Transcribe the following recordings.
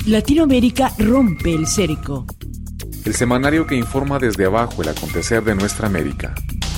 Latinoamérica rompe el cerco. El semanario que informa desde abajo el acontecer de nuestra América.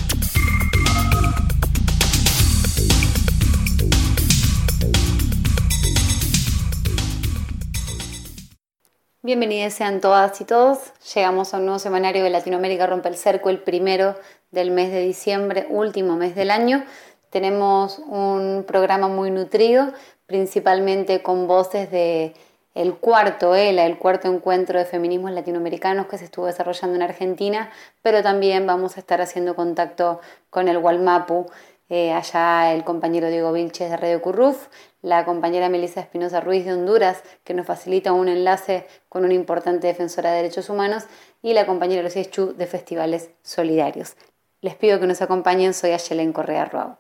Bienvenidos sean todas y todos. Llegamos a un nuevo semanario de Latinoamérica rompe el cerco, el primero del mes de diciembre, último mes del año. Tenemos un programa muy nutrido, principalmente con voces de el cuarto encuentro de feminismos latinoamericanos que se estuvo desarrollando en Argentina, pero también vamos a estar haciendo contacto con el Gualmapu, allá el compañero Diego Vilches de Radio Curruf, la compañera Melissa Espinosa Ruiz de Honduras, que nos facilita un enlace con una importante defensora de derechos humanos, y la compañera Lucía Chu de Festivales Solidarios. Les pido que nos acompañen, soy Ayelen Correa Ruau.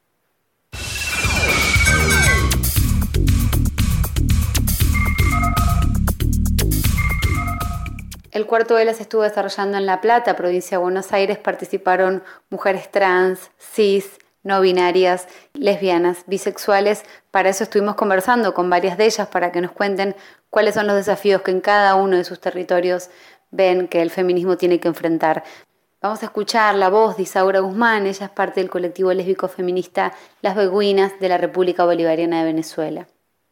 El cuarto vela se estuvo desarrollando en La Plata, provincia de Buenos Aires. Participaron mujeres trans, cis, no binarias, lesbianas, bisexuales. Para eso estuvimos conversando con varias de ellas para que nos cuenten cuáles son los desafíos que en cada uno de sus territorios ven que el feminismo tiene que enfrentar. Vamos a escuchar la voz de Isaura Guzmán. Ella es parte del colectivo lésbico feminista Las Beguinas de la República Bolivariana de Venezuela.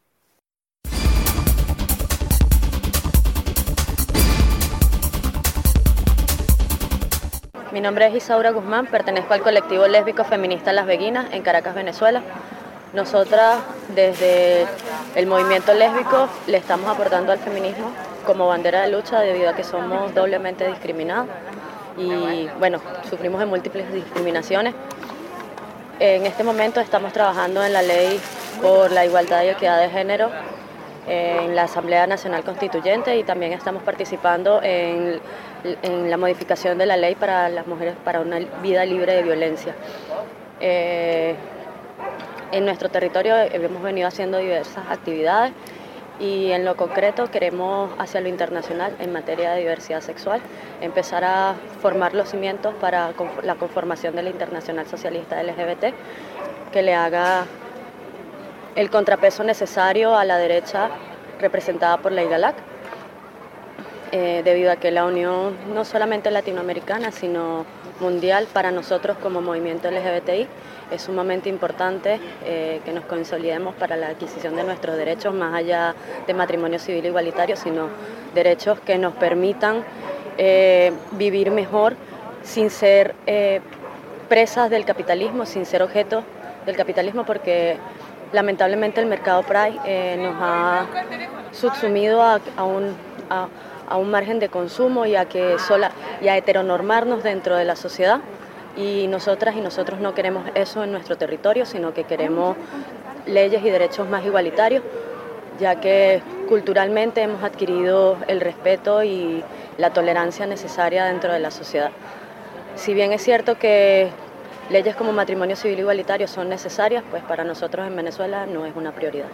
Mi nombre es Isaura Guzmán, pertenezco al colectivo lésbico feminista Las Beguinas en Caracas, Venezuela. Nosotras, desde el movimiento lésbico, le estamos aportando al feminismo como bandera de lucha debido a que somos doblemente discriminadas y, sufrimos de múltiples discriminaciones. En este momento estamos trabajando en la ley por la igualdad y equidad de género en la Asamblea Nacional Constituyente y también estamos participando en la modificación de la ley para las mujeres para una vida libre de violencia. En nuestro territorio hemos venido haciendo diversas actividades y en lo concreto queremos hacia lo internacional en materia de diversidad sexual empezar a formar los cimientos para la conformación de la Internacional Socialista LGBT que le haga el contrapeso necesario a la derecha representada por la IGALAC, debido a que la unión no solamente latinoamericana, sino mundial para nosotros como movimiento LGBTI es sumamente importante que nos consolidemos para la adquisición de nuestros derechos, más allá de matrimonio civil igualitario, sino derechos que nos permitan vivir mejor sin ser presas del capitalismo, sin ser objetos del capitalismo, porque lamentablemente el mercado Pride nos ha subsumido a un margen de consumo y a heteronormarnos dentro de la sociedad, y nosotras y nosotros no queremos eso en nuestro territorio, sino que queremos leyes y derechos más igualitarios, ya que culturalmente hemos adquirido el respeto y la tolerancia necesaria dentro de la sociedad. Si bien es cierto que leyes como matrimonio civil igualitario son necesarias, pues para nosotros en Venezuela no es una prioridad.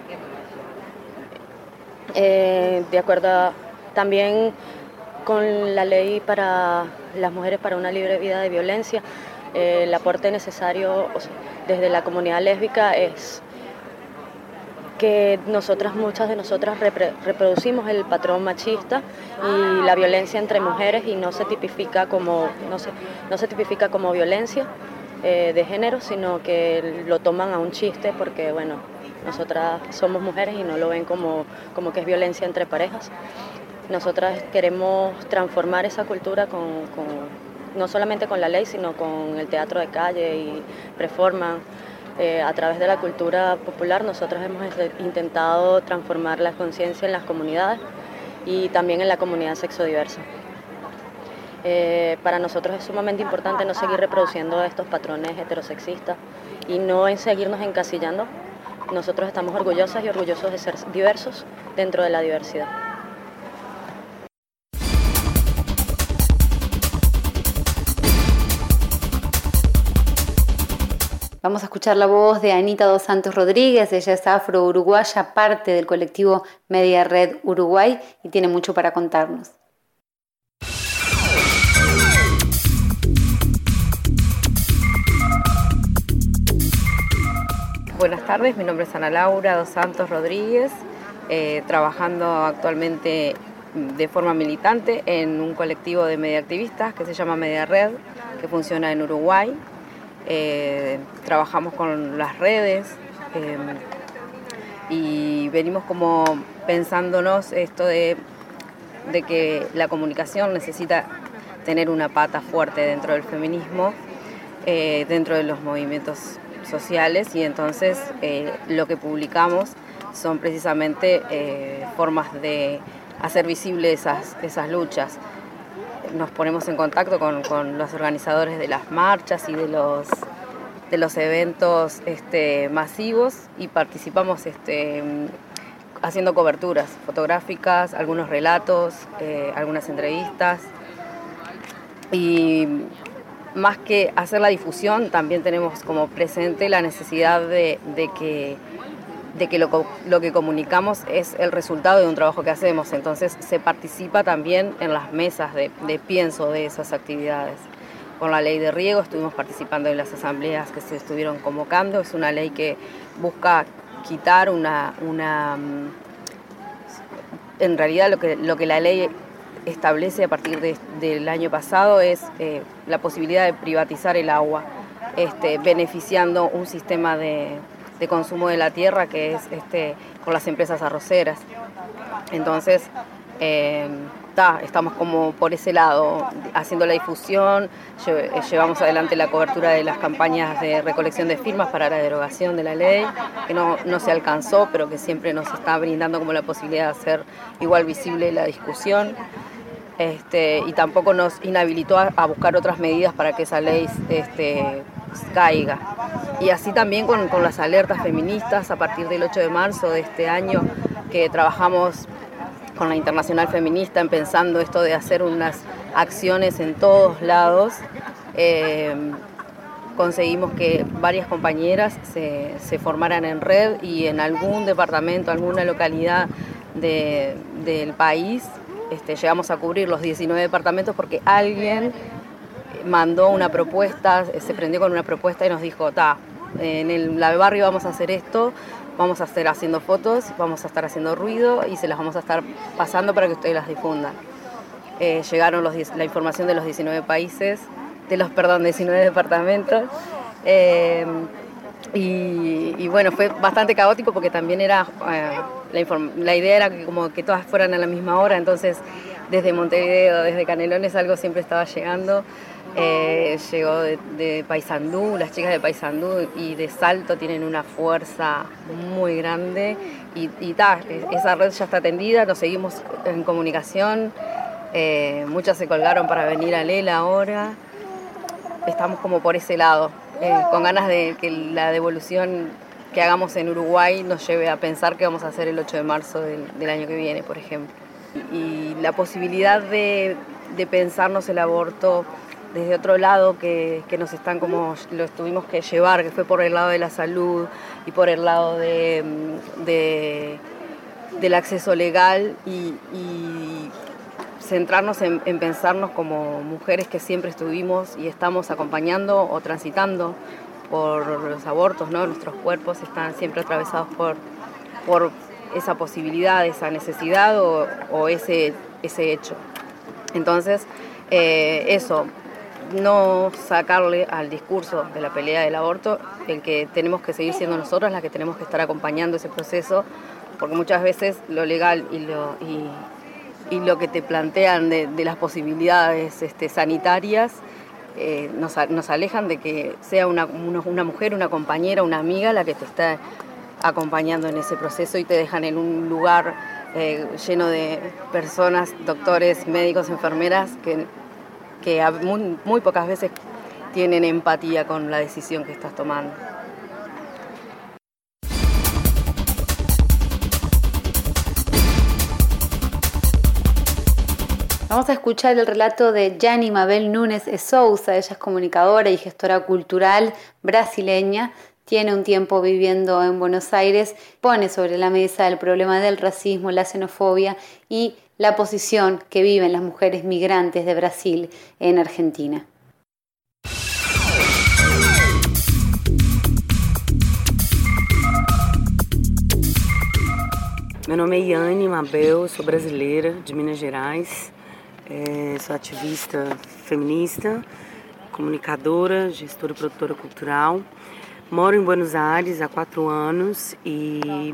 De acuerdo también con la ley para las mujeres para una libre vida de violencia, el aporte necesario desde la comunidad lésbica es que muchas de nosotras reproducimos el patrón machista y la violencia entre mujeres y no se tipifica como violencia de género, sino que lo toman a un chiste porque nosotras somos mujeres y no lo ven como que es violencia entre parejas. Nosotras queremos transformar esa cultura no solamente con la ley, sino con el teatro de calle y performance. A través de la cultura popular nosotros hemos intentado transformar la conciencia en las comunidades y también en la comunidad sexodiversa. Para nosotros es sumamente importante no seguir reproduciendo estos patrones heterosexistas y no en seguirnos encasillando. Nosotros estamos orgullosas y orgullosos de ser diversos dentro de la diversidad. Vamos a escuchar la voz de Anita dos Santos Rodríguez. Ella es afro-uruguaya, parte del colectivo Media Red Uruguay y tiene mucho para contarnos. Buenas tardes, mi nombre es Ana Laura dos Santos Rodríguez. trabajando actualmente de forma militante en un colectivo de mediaactivistas que se llama Media Red, que funciona en Uruguay. Trabajamos con las redes y venimos como pensándonos esto de que la comunicación necesita tener una pata fuerte dentro del feminismo, dentro de los movimientos sociales, y entonces lo que publicamos son precisamente formas de hacer visibles esas luchas. Nos ponemos en contacto con los organizadores de las marchas y de los eventos masivos, y participamos haciendo coberturas fotográficas, algunos relatos, algunas entrevistas. Y más que hacer la difusión, también tenemos como presente la necesidad de que lo que comunicamos es el resultado de un trabajo que hacemos. Entonces se participa también en las mesas de pienso de esas actividades. Con la ley de riego estuvimos participando en las asambleas que se estuvieron convocando. Es una ley que busca quitar en realidad lo que la ley establece a partir del año pasado es la posibilidad de privatizar el agua, beneficiando un sistema de consumo de la tierra que es con las empresas arroceras. Entonces estamos como por ese lado haciendo la difusión. Llevamos adelante la cobertura de las campañas de recolección de firmas para la derogación de la ley, que no se alcanzó, pero que siempre nos está brindando como la posibilidad de hacer igual visible la discusión. Y tampoco nos inhabilitó a buscar otras medidas para que esa ley caiga. Y así también con las alertas feministas a partir del 8 de marzo de este año, que trabajamos con la Internacional Feminista en pensando esto de hacer unas acciones en todos lados. Conseguimos que varias compañeras se formaran en red, y en algún departamento, alguna localidad del país llegamos a cubrir los 19 departamentos porque alguien mandó una propuesta, se prendió con una propuesta y nos dijo, en el barrio vamos a hacer esto, vamos a estar haciendo fotos, vamos a estar haciendo ruido y se las vamos a estar pasando para que ustedes las difundan. Llegaron la información de los 19 países, 19 departamentos. Y bueno, fue bastante caótico porque también era la idea era que todas fueran a la misma hora, entonces desde Montevideo, desde Canelones algo siempre estaba llegando. Llegó de Paysandú, las chicas de Paysandú y de Salto tienen una fuerza muy grande y esa red ya está atendida, nos seguimos en comunicación, muchas se colgaron para venir a Lela ahora, estamos como por ese lado, con ganas de que la devolución que hagamos en Uruguay nos lleve a pensar qué vamos a hacer el 8 de marzo del año que viene, por ejemplo. Y la posibilidad de pensarnos el aborto desde otro lado que nos están como lo tuvimos que llevar, que fue por el lado de la salud y por el lado del acceso legal y centrarnos en pensarnos como mujeres que siempre estuvimos y estamos acompañando o transitando por los abortos, ¿no? Nuestros cuerpos están siempre atravesados por esa posibilidad, esa necesidad o ese hecho. Entonces, eso, no sacarle al discurso de la pelea del aborto, el que tenemos que seguir siendo nosotras las que tenemos que estar acompañando ese proceso, porque muchas veces lo legal y lo que te plantean de las posibilidades sanitarias nos alejan de que sea una mujer, una compañera, una amiga la que te está acompañando en ese proceso y te dejan en un lugar lleno de personas, doctores, médicos, enfermeras que muy pocas veces tienen empatía con la decisión que estás tomando. Vamos a escuchar el relato de Gianni Mabel Nunes de Souza. Ella es comunicadora y gestora cultural brasileña. Tiene un tiempo viviendo en Buenos Aires. Pone sobre la mesa el problema del racismo, la xenofobia y la posición que viven las mujeres migrantes de Brasil en Argentina. Meu nome é Iane Mabel, sou brasileira de Minas Gerais, sou ativista feminista, comunicadora, gestora e produtora cultural. Moro em Buenos Aires há 4 anos e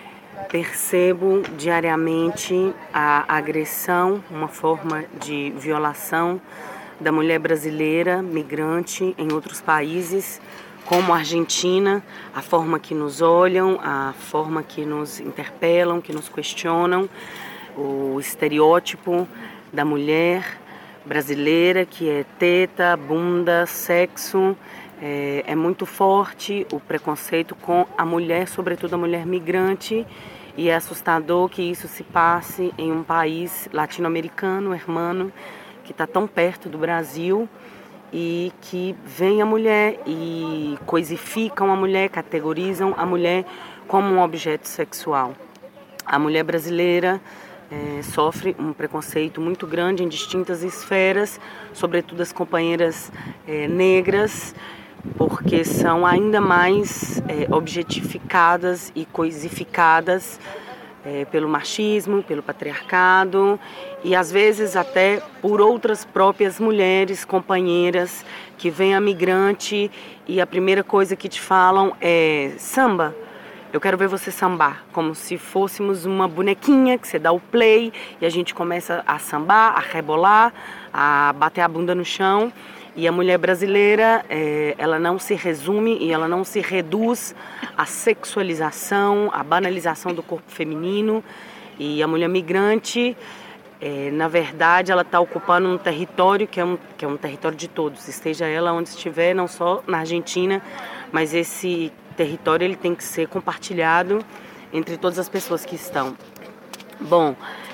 percebo diariamente a agressão, uma forma de violação da mulher brasileira migrante em outros países, como a Argentina, a forma que nos olham, a forma que nos interpelam, que nos questionam, o estereótipo da mulher brasileira que é teta, bunda, sexo. É muito forte o preconceito com a mulher, sobretudo a mulher migrante, e é assustador que isso se passe em um país latino-americano, hermano, que está tão perto do Brasil, e que vem a mulher e coisificam a mulher, categorizam a mulher como um objeto sexual. A mulher brasileira sofre um preconceito muito grande em distintas esferas, sobretudo as companheiras negras, porque são ainda mais objetificadas e coisificadas pelo machismo, pelo patriarcado e às vezes até por outras próprias mulheres, companheiras que vêm a migrante e a primeira coisa que te falam é samba, eu quero ver você sambar, como se fôssemos uma bonequinha que você dá o play e a gente começa a sambar, a rebolar, a bater a bunda no chão. E a mulher brasileira, ela não se resume e ela não se reduz à sexualização, à banalização do corpo feminino. E a mulher migrante, na verdade, ela está ocupando um território que é um território de todos, esteja ela onde estiver, não só na Argentina, mas esse território ele tem que ser compartilhado entre todas as pessoas que estão. Bom,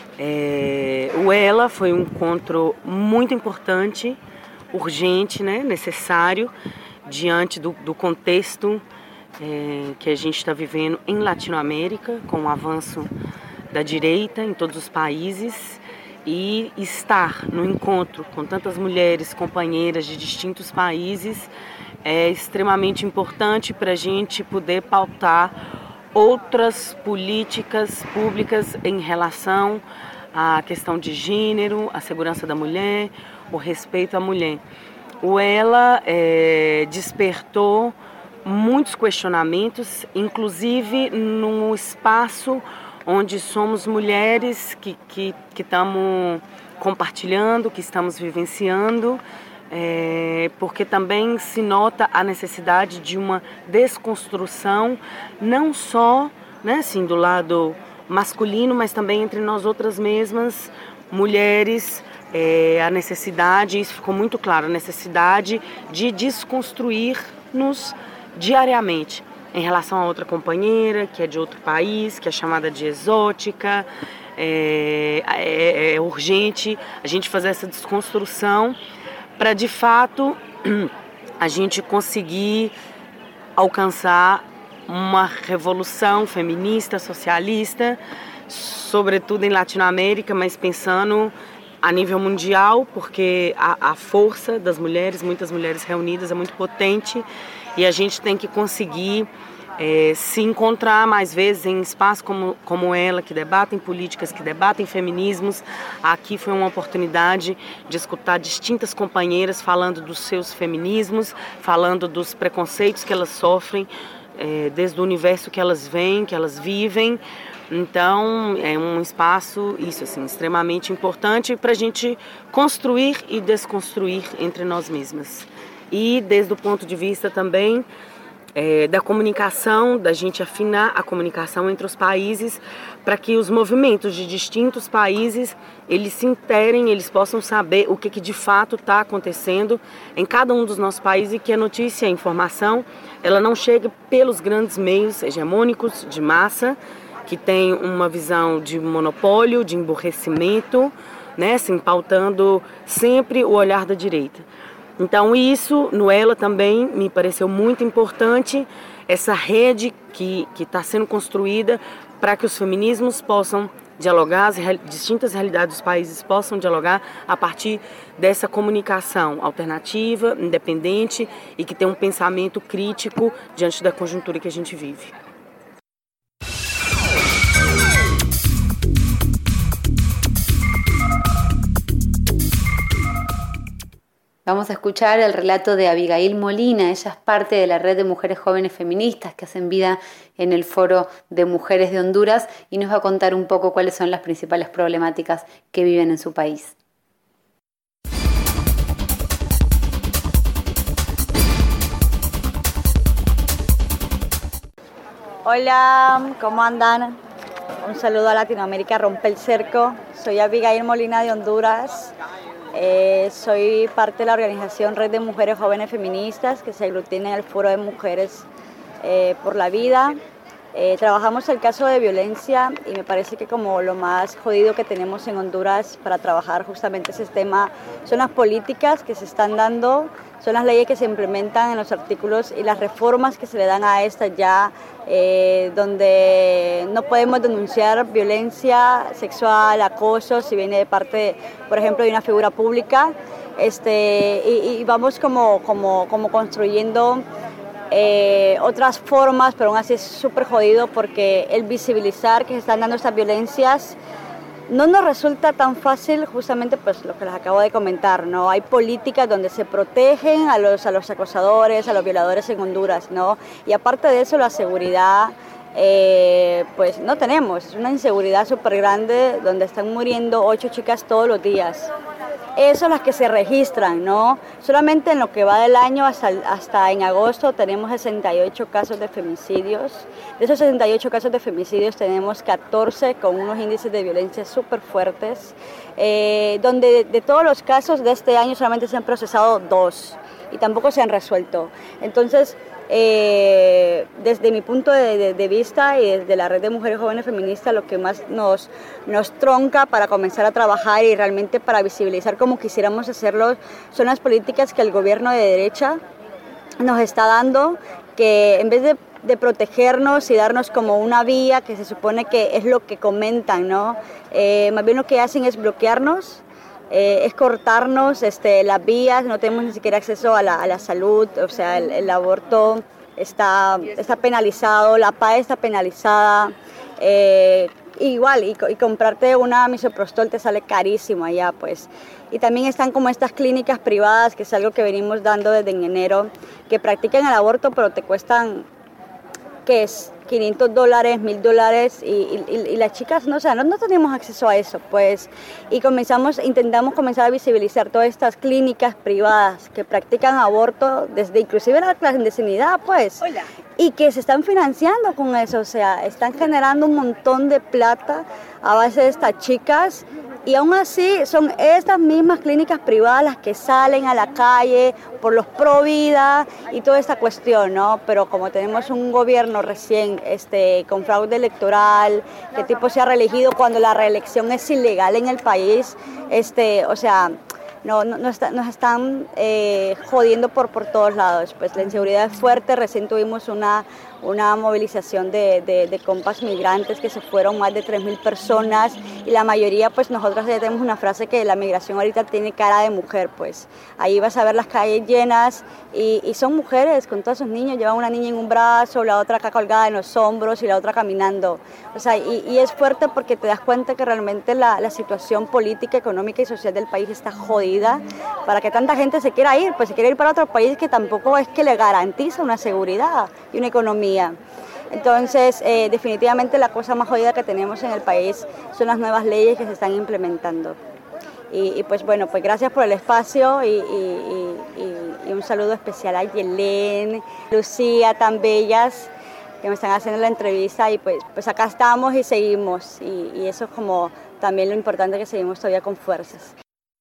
o Ela foi um encontro muito importante, urgente, né, necessário, diante do contexto que a gente está vivendo em Latinoamérica, com o avanço da direita em todos os países, e estar no encontro com tantas mulheres, companheiras de distintos países, é extremamente importante para a gente poder pautar outras políticas públicas em relação à questão de gênero, à segurança da mulher, o respeito à mulher. O Ela despertou muitos questionamentos, inclusive num espaço onde somos mulheres que estamos compartilhando, que estamos vivenciando, porque também se nota a necessidade de uma desconstrução, não só, né, assim, do lado masculino, mas também entre nós outras mesmas mulheres, a necessidade, isso ficou muito claro, a necessidade de desconstruir-nos diariamente em relação a outra companheira que é de outro país, que é chamada de exótica. É urgente a gente fazer essa desconstrução para, de fato, a gente conseguir alcançar uma revolução feminista, socialista, sobretudo em Latinoamérica, mas pensando a nível mundial, porque a força das mulheres, muitas mulheres reunidas, é muito potente e a gente tem que conseguir se encontrar mais vezes em espaços como Ela, que debatem políticas, que debatem feminismos. Aqui foi uma oportunidade de escutar distintas companheiras falando dos seus feminismos, falando dos preconceitos que elas sofrem, desde o universo que elas vêm, que elas vivem. Então, é um espaço, isso assim, extremamente importante para a gente construir e desconstruir entre nós mesmas. E desde o ponto de vista também da comunicação, da gente afinar a comunicação entre os países, para que os movimentos de distintos países, eles se interem, eles possam saber o que de fato está acontecendo em cada um dos nossos países, e que a notícia, a informação, ela não chegue pelos grandes meios hegemônicos de massa, que tem uma visão de monopólio, de emburrecimento, né, assim, pautando sempre o olhar da direita. Então isso, no Ela também, me pareceu muito importante, essa rede que está sendo construída para que os feminismos possam dialogar, as distintas realidades dos países possam dialogar a partir dessa comunicação alternativa, independente e que tem um pensamento crítico diante da conjuntura que a gente vive. Vamos a escuchar el relato de Abigail Molina. Ella es parte de la red de mujeres jóvenes feministas que hacen vida en el Foro de Mujeres de Honduras y nos va a contar un poco cuáles son las principales problemáticas que viven en su país. Hola, ¿cómo andan? Un saludo a Latinoamérica Rompe el Cerco. Soy Abigail Molina de Honduras. Soy parte de la organización Red de Mujeres Jóvenes Feministas que se aglutina en el Foro de Mujeres por la Vida. Trabajamos el caso de violencia y me parece que como lo más jodido que tenemos en Honduras para trabajar justamente ese tema son las políticas que se están dando, son las leyes que se implementan en los artículos y las reformas que se le dan a estas ya, donde no podemos denunciar violencia sexual, acoso, si viene de parte, por ejemplo, de una figura pública, y vamos como construyendo otras formas, pero aún así es súper jodido porque el visibilizar que se están dando estas violencias no nos resulta tan fácil, justamente pues lo que les acabo de comentar, ¿no? Hay políticas donde se protegen a los acosadores, a los violadores en Honduras, ¿no? Y aparte de eso, la seguridad, pues no tenemos, es una inseguridad súper grande donde están muriendo 8 chicas todos los días. Esas son las que se registran, ¿no? Solamente en lo que va del año hasta en agosto tenemos 68 casos de femicidios. De esos 68 casos de femicidios tenemos 14 con unos índices de violencia súper fuertes, donde de todos los casos de este año solamente se han procesado 2 y tampoco se han resuelto. Entonces, desde mi punto de vista y desde la Red de Mujeres Jóvenes Feministas, lo que más nos tronca para comenzar a trabajar y realmente para visibilizar como quisiéramos hacerlo son las políticas que el gobierno de derecha nos está dando, que en vez de protegernos y darnos como una vía que se supone que es lo que comentan, ¿no? Más bien lo que hacen es bloquearnos, es cortarnos las vías, no tenemos ni siquiera acceso a la salud, o sea, el aborto está penalizado, la PAE está penalizada, igual, y comprarte una misoprostol te sale carísimo allá, pues. Y también están como estas clínicas privadas, que es algo que venimos dando desde en enero, que practican el aborto, pero te cuestan, ¿qué es? $500, $1,000 y las chicas no tenemos acceso a eso, pues, y intentamos comenzar a visibilizar todas estas clínicas privadas que practican aborto desde inclusive la clandestinidad, pues, y que se están financiando con eso, o sea, están generando un montón de plata a base de estas chicas. Y aún así son estas mismas clínicas privadas las que salen a la calle por los pro vida y toda esta cuestión, ¿no? Pero como tenemos un gobierno recién con fraude electoral, que tipo se ha reelegido cuando la reelección es ilegal en el país, o sea, nos están jodiendo por todos lados. Pues la inseguridad es fuerte. Recién tuvimos una movilización de compas migrantes que se fueron, más de 3,000 personas, y la mayoría, pues nosotros ya tenemos una frase que la migración ahorita tiene cara de mujer, pues ahí vas a ver las calles llenas y son mujeres con todos sus niños, llevan una niña en un brazo, la otra acá colgada en los hombros y la otra caminando, o sea, y es fuerte porque te das cuenta que realmente la situación política, económica y social del país está jodida para que tanta gente se quiera ir, pues se quiere ir para otro país que tampoco es que le garantiza una seguridad y una economía. Entonces, definitivamente la cosa más jodida que tenemos en el país son las nuevas leyes que se están implementando. Y pues bueno, pues gracias por el espacio y un saludo especial a Yelén, Lucía, tan bellas, que me están haciendo la entrevista, y pues acá estamos y seguimos, y eso es como también lo importante, que seguimos todavía con fuerzas.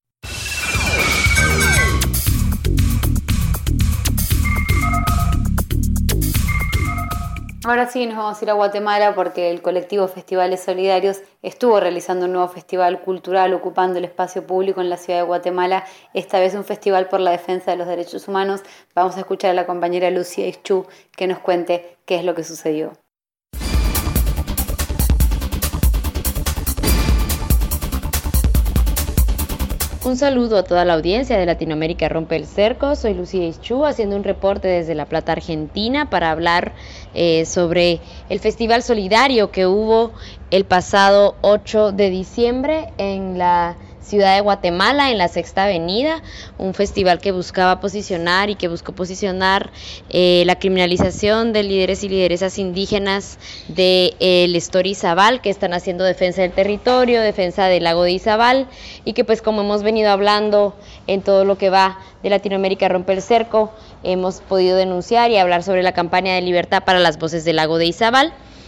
Ahora sí nos vamos a ir a Guatemala porque el colectivo Festivales Solidarios estuvo realizando un nuevo festival cultural ocupando el espacio público en la ciudad de Guatemala, esta vez un festival por la defensa de los derechos humanos. Vamos a escuchar a la compañera Lucía Ischú que nos cuente qué es lo que sucedió. Un saludo a toda la audiencia de Latinoamérica Rompe el Cerco. Soy Lucía Ischú haciendo un reporte desde La Plata, Argentina, para hablar sobre el Festival Solidario que hubo el pasado 8 de diciembre en la ciudad de Guatemala, en la Sexta Avenida, un festival que buscaba posicionar y que buscó posicionar la criminalización de líderes y lideresas indígenas del Estor Izabal, que están haciendo defensa del territorio, defensa del lago de Izabal, y que pues como hemos venido hablando en todo lo que va de Latinoamérica Rompe el Cerco, hemos podido denunciar y hablar sobre la campaña de libertad para las voces del lago de Izabal.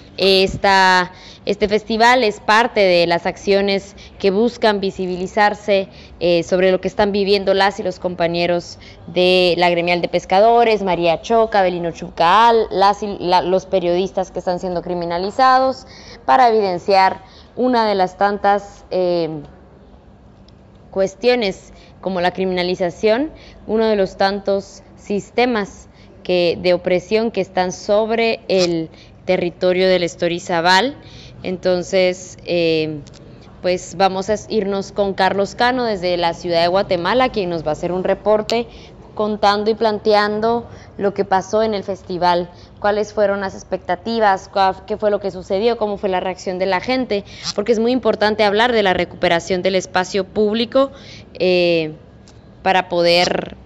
Este festival es parte de las acciones que buscan visibilizarse sobre lo que están viviendo las y los compañeros de la gremial de pescadores, María Choca, Belino Chucaal, los periodistas que están siendo criminalizados, para evidenciar una de las tantas cuestiones como la criminalización, uno de los tantos sistemas de opresión que están sobre el territorio del Estor Izabal. Entonces, pues vamos a irnos con Carlos Cano desde la ciudad de Guatemala, quien nos va a hacer un reporte contando y planteando lo que pasó en el festival, cuáles fueron las expectativas, qué fue lo que sucedió, cómo fue la reacción de la gente, porque es muy importante hablar de la recuperación del espacio público para poder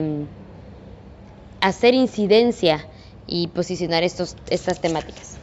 hacer incidencia y posicionar estas temáticas.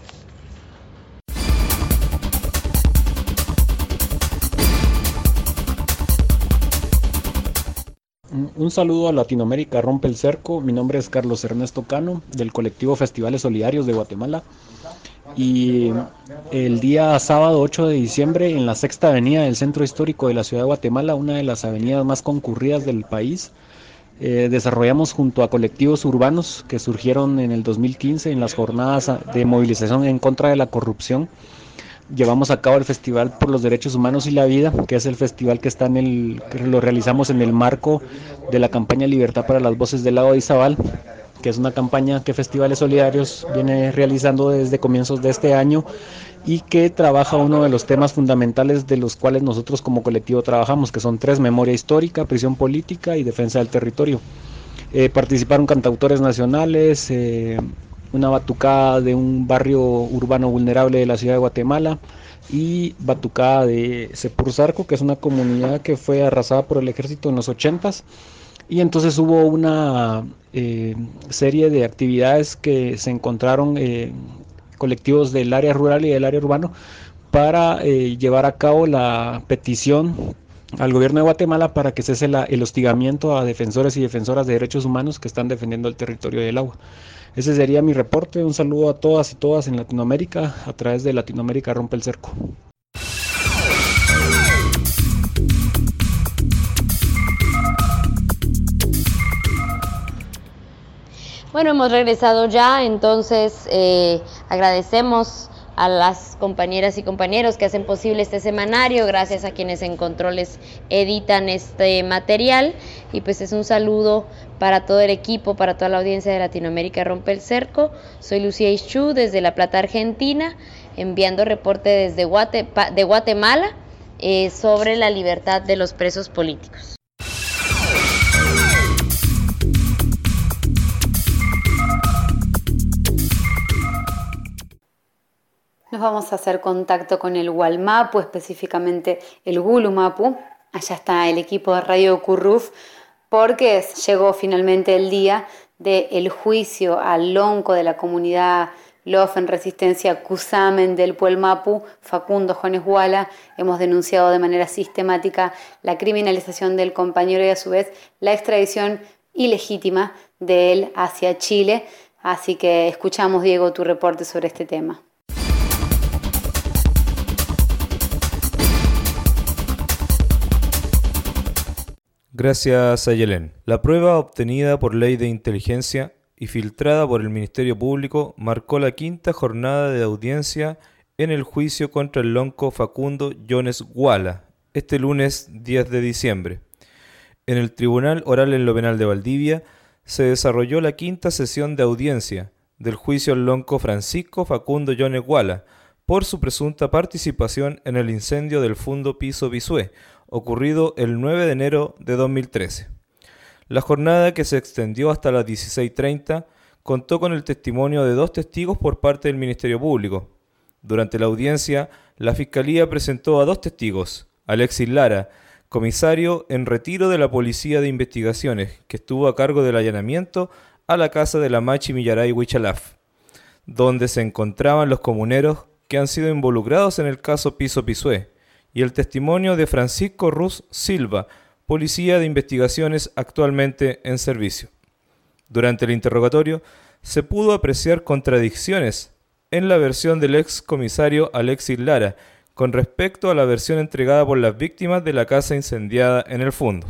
Un saludo a Latinoamérica Rompe el Cerco. Mi nombre es Carlos Ernesto Cano, del colectivo Festivales Solidarios de Guatemala. Y el día sábado 8 de diciembre, en la Sexta Avenida del Centro Histórico de la Ciudad de Guatemala, una de las avenidas más concurridas del país, desarrollamos junto a colectivos urbanos que surgieron en el 2015 en las jornadas de movilización en contra de la corrupción. Llevamos a cabo el Festival por los Derechos Humanos y la Vida, que es el festival que lo realizamos en el marco de la campaña Libertad para las Voces del Lago de Izabal, que es una campaña que Festivales Solidarios viene realizando desde comienzos de este año y que trabaja uno de los temas fundamentales de los cuales nosotros como colectivo trabajamos, que son 3: memoria histórica, prisión política y defensa del territorio. Participaron cantautores nacionales, una batucada de un barrio urbano vulnerable de la ciudad de Guatemala y batucada de Sepurzarco, que es una comunidad que fue arrasada por el ejército en los 80s. Y entonces hubo una serie de actividades que se encontraron colectivos del área rural y del área urbano para llevar a cabo la petición al gobierno de Guatemala para que cese el hostigamiento a defensores y defensoras de derechos humanos que están defendiendo el territorio del agua. Ese sería mi reporte. Un saludo a todas y todas en Latinoamérica a través de Latinoamérica Rompe el Cerco. Bueno, hemos regresado ya, entonces agradecemos a las compañeras y compañeros que hacen posible este semanario, gracias a quienes en controles editan este material, y pues es un saludo para todo el equipo, para toda la audiencia de Latinoamérica Rompe el Cerco. Soy Lucía Ischú desde La Plata, Argentina, enviando reporte desde Guatemala sobre la libertad de los presos políticos. Nos vamos a hacer contacto con el Gualmapu, específicamente el Gulumapu. Allá está el equipo de Radio Curruf, porque llegó finalmente el día del juicio al lonco de la comunidad LOF en resistencia Cusamen del Puelmapu, Facundo Jones Guala. Hemos denunciado de manera sistemática la criminalización del compañero y a su vez la extradición ilegítima de él hacia Chile. Así que escuchamos, Diego, tu reporte sobre este tema. Gracias a Yelén. La prueba obtenida por ley de inteligencia y filtrada por el Ministerio Público marcó la quinta jornada de audiencia en el juicio contra el lonco Facundo Jones Guala, este lunes 10 de diciembre. En el Tribunal Oral en lo Penal de Valdivia se desarrolló la quinta sesión de audiencia del juicio al lonco Francisco Facundo Jones Guala por su presunta participación en el incendio del Fundo Piso Bisué, ocurrido el 9 de enero de 2013. La jornada, que se extendió hasta las 16:30, contó con el testimonio de 2 testigos por parte del Ministerio Público. Durante la audiencia, la Fiscalía presentó a 2 testigos, Alexis Lara, comisario en retiro de la Policía de Investigaciones, que estuvo a cargo del allanamiento a la casa de la Machi Millaray Huichalaf, donde se encontraban los comuneros que han sido involucrados en el caso Piso Pisué, y el testimonio de Francisco Ruz Silva, policía de investigaciones actualmente en servicio. Durante el interrogatorio se pudo apreciar contradicciones en la versión del ex comisario Alexis Lara con respecto a la versión entregada por las víctimas de la casa incendiada en el Fundo.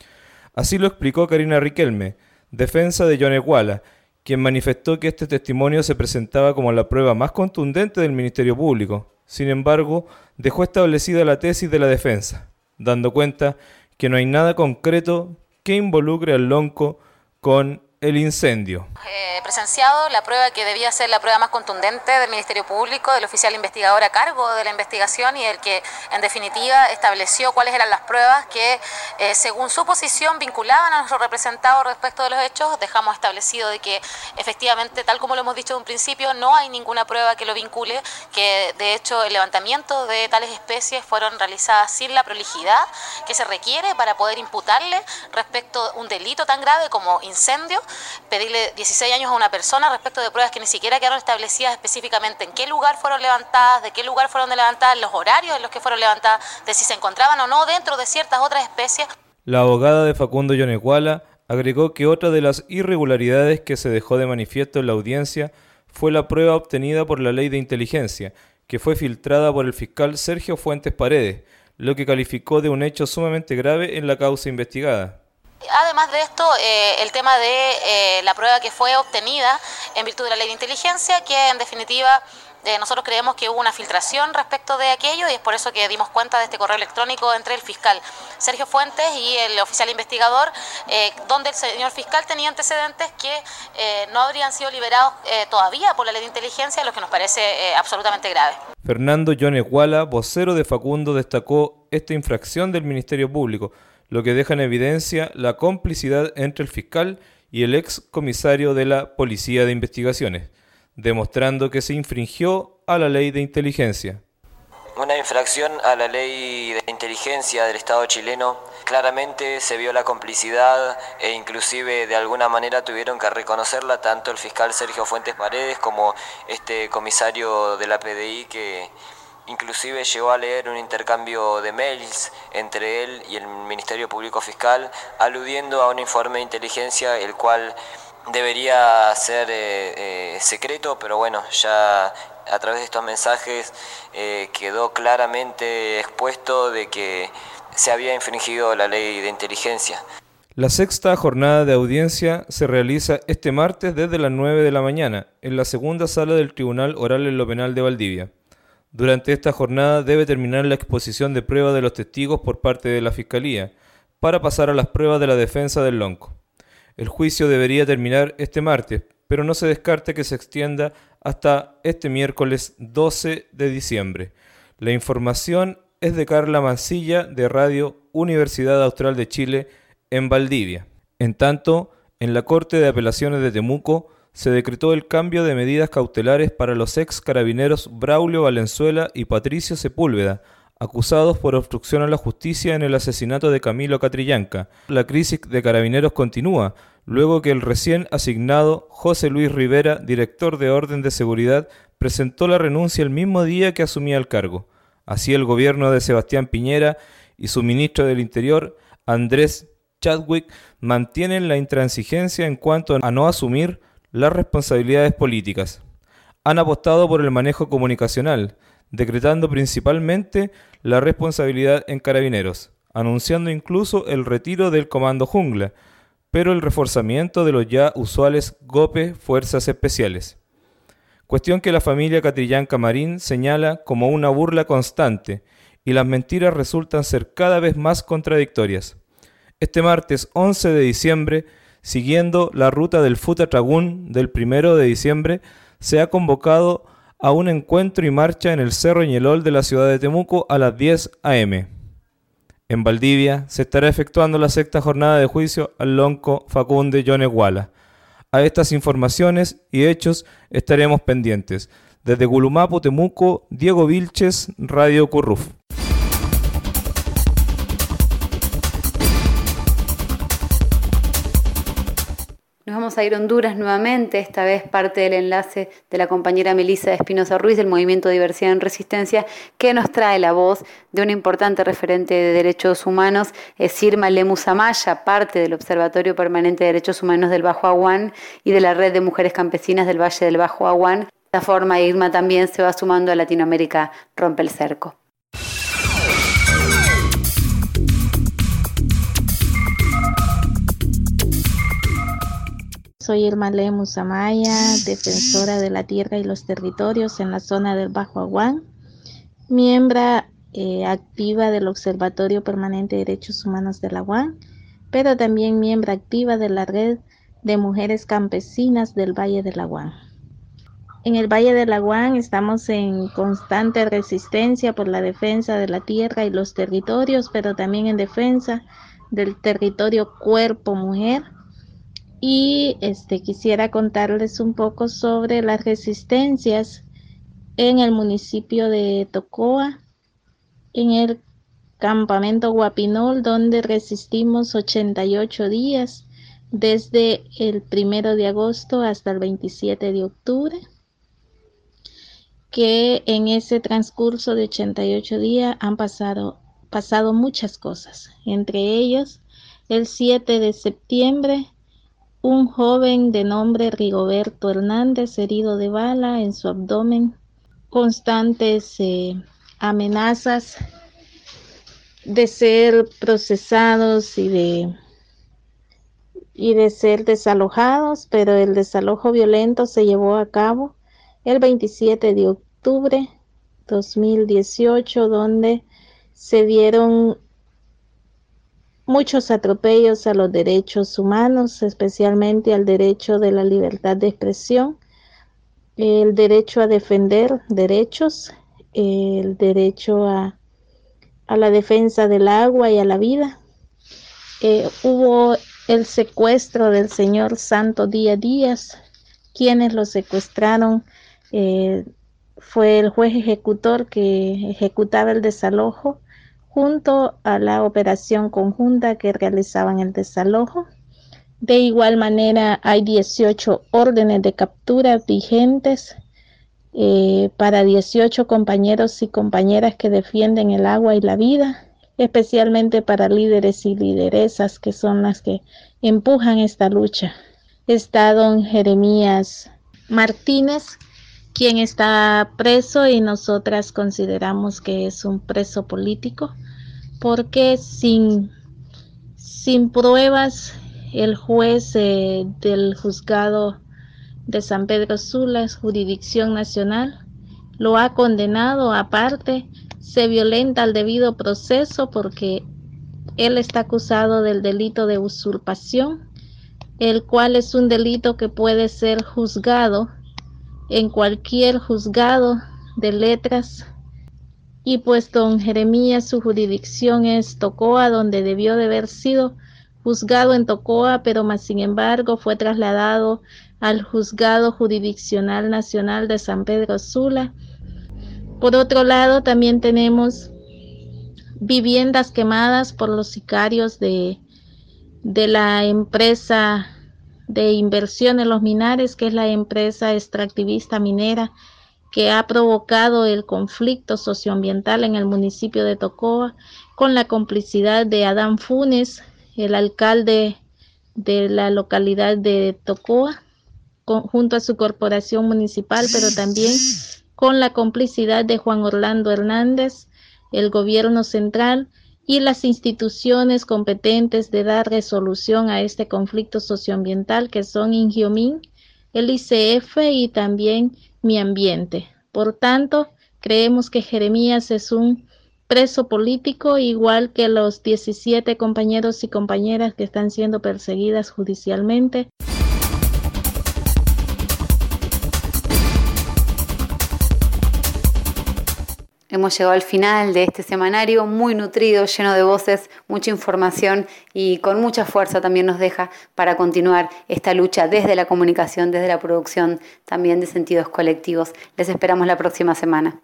Así lo explicó Karina Riquelme, defensa de Yoneguala, quien manifestó que este testimonio se presentaba como la prueba más contundente del Ministerio Público. Sin embargo, dejó establecida la tesis de la defensa, dando cuenta que no hay nada concreto que involucre al Lonco con el incendio. Presenciado la prueba que debía ser la prueba más contundente del Ministerio Público, del oficial investigador a cargo de la investigación y el que en definitiva estableció cuáles eran las pruebas que según su posición vinculaban a nuestro representado respecto de los hechos. Dejamos establecido de que efectivamente, tal como lo hemos dicho de un principio, no hay ninguna prueba que lo vincule, que de hecho el levantamiento de tales especies fueron realizadas sin la prolijidad que se requiere para poder imputarle respecto a un delito tan grave como incendio, pedirle 16 años a una persona respecto de pruebas que ni siquiera quedaron establecidas específicamente en qué lugar fueron levantadas, de qué lugar fueron levantadas, los horarios en los que fueron levantadas, de si se encontraban o no dentro de ciertas otras especies. La abogada de Facundo Yoneguala agregó que otra de las irregularidades que se dejó de manifiesto en la audiencia fue la prueba obtenida por la Ley de Inteligencia, que fue filtrada por el fiscal Sergio Fuentes Paredes, lo que calificó de un hecho sumamente grave en la causa investigada. Además de esto, el tema de la prueba que fue obtenida en virtud de la Ley de Inteligencia, que en definitiva nosotros creemos que hubo una filtración respecto de aquello y es por eso que dimos cuenta de este correo electrónico entre el fiscal Sergio Fuentes y el oficial investigador, donde el señor fiscal tenía antecedentes que no habrían sido liberados todavía por la Ley de Inteligencia, lo que nos parece absolutamente grave. Fernando Yoneguala, vocero de Facundo, destacó esta infracción del Ministerio Público, lo que deja en evidencia la complicidad entre el fiscal y el ex comisario de la Policía de Investigaciones, demostrando que se infringió a la Ley de Inteligencia. Una infracción a la Ley de Inteligencia del Estado chileno. Claramente se vio la complicidad e inclusive de alguna manera tuvieron que reconocerla tanto el fiscal Sergio Fuentes Paredes como este comisario de la PDI que inclusive llegó a leer un intercambio de mails entre él y el Ministerio Público Fiscal aludiendo a un informe de inteligencia el cual debería ser secreto, pero bueno, ya a través de estos mensajes quedó claramente expuesto de que se había infringido la Ley de Inteligencia. La sexta jornada de audiencia se realiza este martes desde las 9 de la mañana en la segunda sala del Tribunal Oral en lo Penal de Valdivia. Durante esta jornada debe terminar la exposición de pruebas de los testigos por parte de la Fiscalía, para pasar a las pruebas de la defensa del Lonco. El juicio debería terminar este martes, pero no se descarta que se extienda hasta este miércoles 12 de diciembre. La información es de Carla Mancilla, de Radio Universidad Austral de Chile, en Valdivia. En tanto, en la Corte de Apelaciones de Temuco, se decretó el cambio de medidas cautelares para los ex carabineros Braulio Valenzuela y Patricio Sepúlveda, acusados por obstrucción a la justicia en el asesinato de Camilo Catrillanca. La crisis de carabineros continúa, luego que el recién asignado José Luis Rivera, director de Orden de Seguridad, presentó la renuncia el mismo día que asumía el cargo. Así el gobierno de Sebastián Piñera y su ministro del Interior, Andrés Chadwick, mantienen la intransigencia en cuanto a no asumir las responsabilidades políticas. Han apostado por el manejo comunicacional, decretando principalmente la responsabilidad en carabineros, anunciando incluso el retiro del Comando Jungla, pero el reforzamiento de los ya usuales GOPE Fuerzas Especiales. Cuestión que la familia Catrillanca Marín señala como una burla constante, y las mentiras resultan ser cada vez más contradictorias. Este martes 11 de diciembre, siguiendo la ruta del Futatragún del 1 de diciembre, se ha convocado a un encuentro y marcha en el Cerro Ñelol de la ciudad de Temuco a las 10 a.m. En Valdivia se estará efectuando la sexta jornada de juicio al Lonco Facundo Yoneguala. A estas informaciones y hechos estaremos pendientes. Desde Gulumapo, Temuco, Diego Vilches, Radio Curruf. vamos a ir a Honduras nuevamente, esta vez parte del enlace de la compañera Melissa Espinosa Ruiz del Movimiento Diversidad en Resistencia, que nos trae la voz de una importante referente de derechos humanos, Irma Lemus Amaya, parte del Observatorio Permanente de Derechos Humanos del Bajo Aguán y de la Red de Mujeres Campesinas del Valle del Bajo Aguán. De esta forma, Irma también se va sumando a Latinoamérica Rompe el Cerco. Soy Irma Lemus Amaya, defensora de la tierra y los territorios en la zona del Bajo Aguán, miembro activa del Observatorio Permanente de Derechos Humanos del Aguán, pero también miembro activa de la Red de Mujeres Campesinas del Valle del Aguán. En el Valle del Aguán estamos en constante resistencia por la defensa de la tierra y los territorios, pero también en defensa del territorio cuerpo-mujer. Y quisiera contarles un poco sobre las resistencias en el municipio de Tocoa, en el campamento Guapinol, donde resistimos 88 días, desde el 1 de agosto hasta el 27 de octubre, que en ese transcurso de 88 días han pasado muchas cosas, entre ellos el 7 de septiembre, un joven de nombre Rigoberto Hernández herido de bala en su abdomen, constantes amenazas de ser procesados y de ser desalojados, pero el desalojo violento se llevó a cabo el 27 de octubre 2018, donde se dieron muchos atropellos a los derechos humanos, especialmente al derecho de la libertad de expresión, el derecho a defender derechos, el derecho a la defensa del agua y a la vida. Hubo el secuestro del señor Santo Díaz, quienes lo secuestraron. Fue el juez ejecutor que ejecutaba el desalojo, junto a la operación conjunta que realizaban el desalojo. De igual manera, hay 18 órdenes de captura vigentes para 18 compañeros y compañeras que defienden el agua y la vida, especialmente para líderes y lideresas que son las que empujan esta lucha. Está don Jeremías Martínez, quien está preso, y nosotras consideramos que es un preso político, porque sin pruebas el juez del juzgado de San Pedro Sula, jurisdicción nacional, lo ha condenado. Aparte, se violenta el debido proceso porque él está acusado del delito de usurpación, el cual es un delito que puede ser juzgado en cualquier juzgado de letras, y pues don Jeremías, su jurisdicción es Tocoa, donde debió de haber sido juzgado en Tocoa, pero más sin embargo fue trasladado al juzgado jurisdiccional nacional de San Pedro Sula. Por otro lado, también tenemos viviendas quemadas por los sicarios de la empresa de inversión en los minares, que es la empresa extractivista minera, que ha provocado el conflicto socioambiental en el municipio de Tocoa, con la complicidad de Adán Funes, el alcalde de la localidad de Tocoa, junto a su corporación municipal, pero también con la complicidad de Juan Orlando Hernández, el gobierno central y las instituciones competentes de dar resolución a este conflicto socioambiental, que son Ingiomín, el ICF y también Mi Ambiente. Por tanto, creemos que Jeremías es un preso político, igual que los 17 compañeros y compañeras que están siendo perseguidas judicialmente. Hemos llegado al final de este semanario muy nutrido, lleno de voces, mucha información y con mucha fuerza también nos deja para continuar esta lucha desde la comunicación, desde la producción, también de sentidos colectivos. Les esperamos la próxima semana.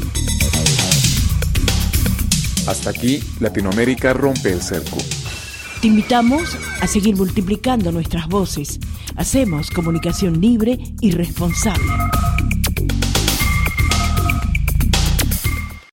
Hasta aquí, Latinoamérica Rompe el Cerco. Te invitamos a seguir multiplicando nuestras voces. Hacemos comunicación libre y responsable.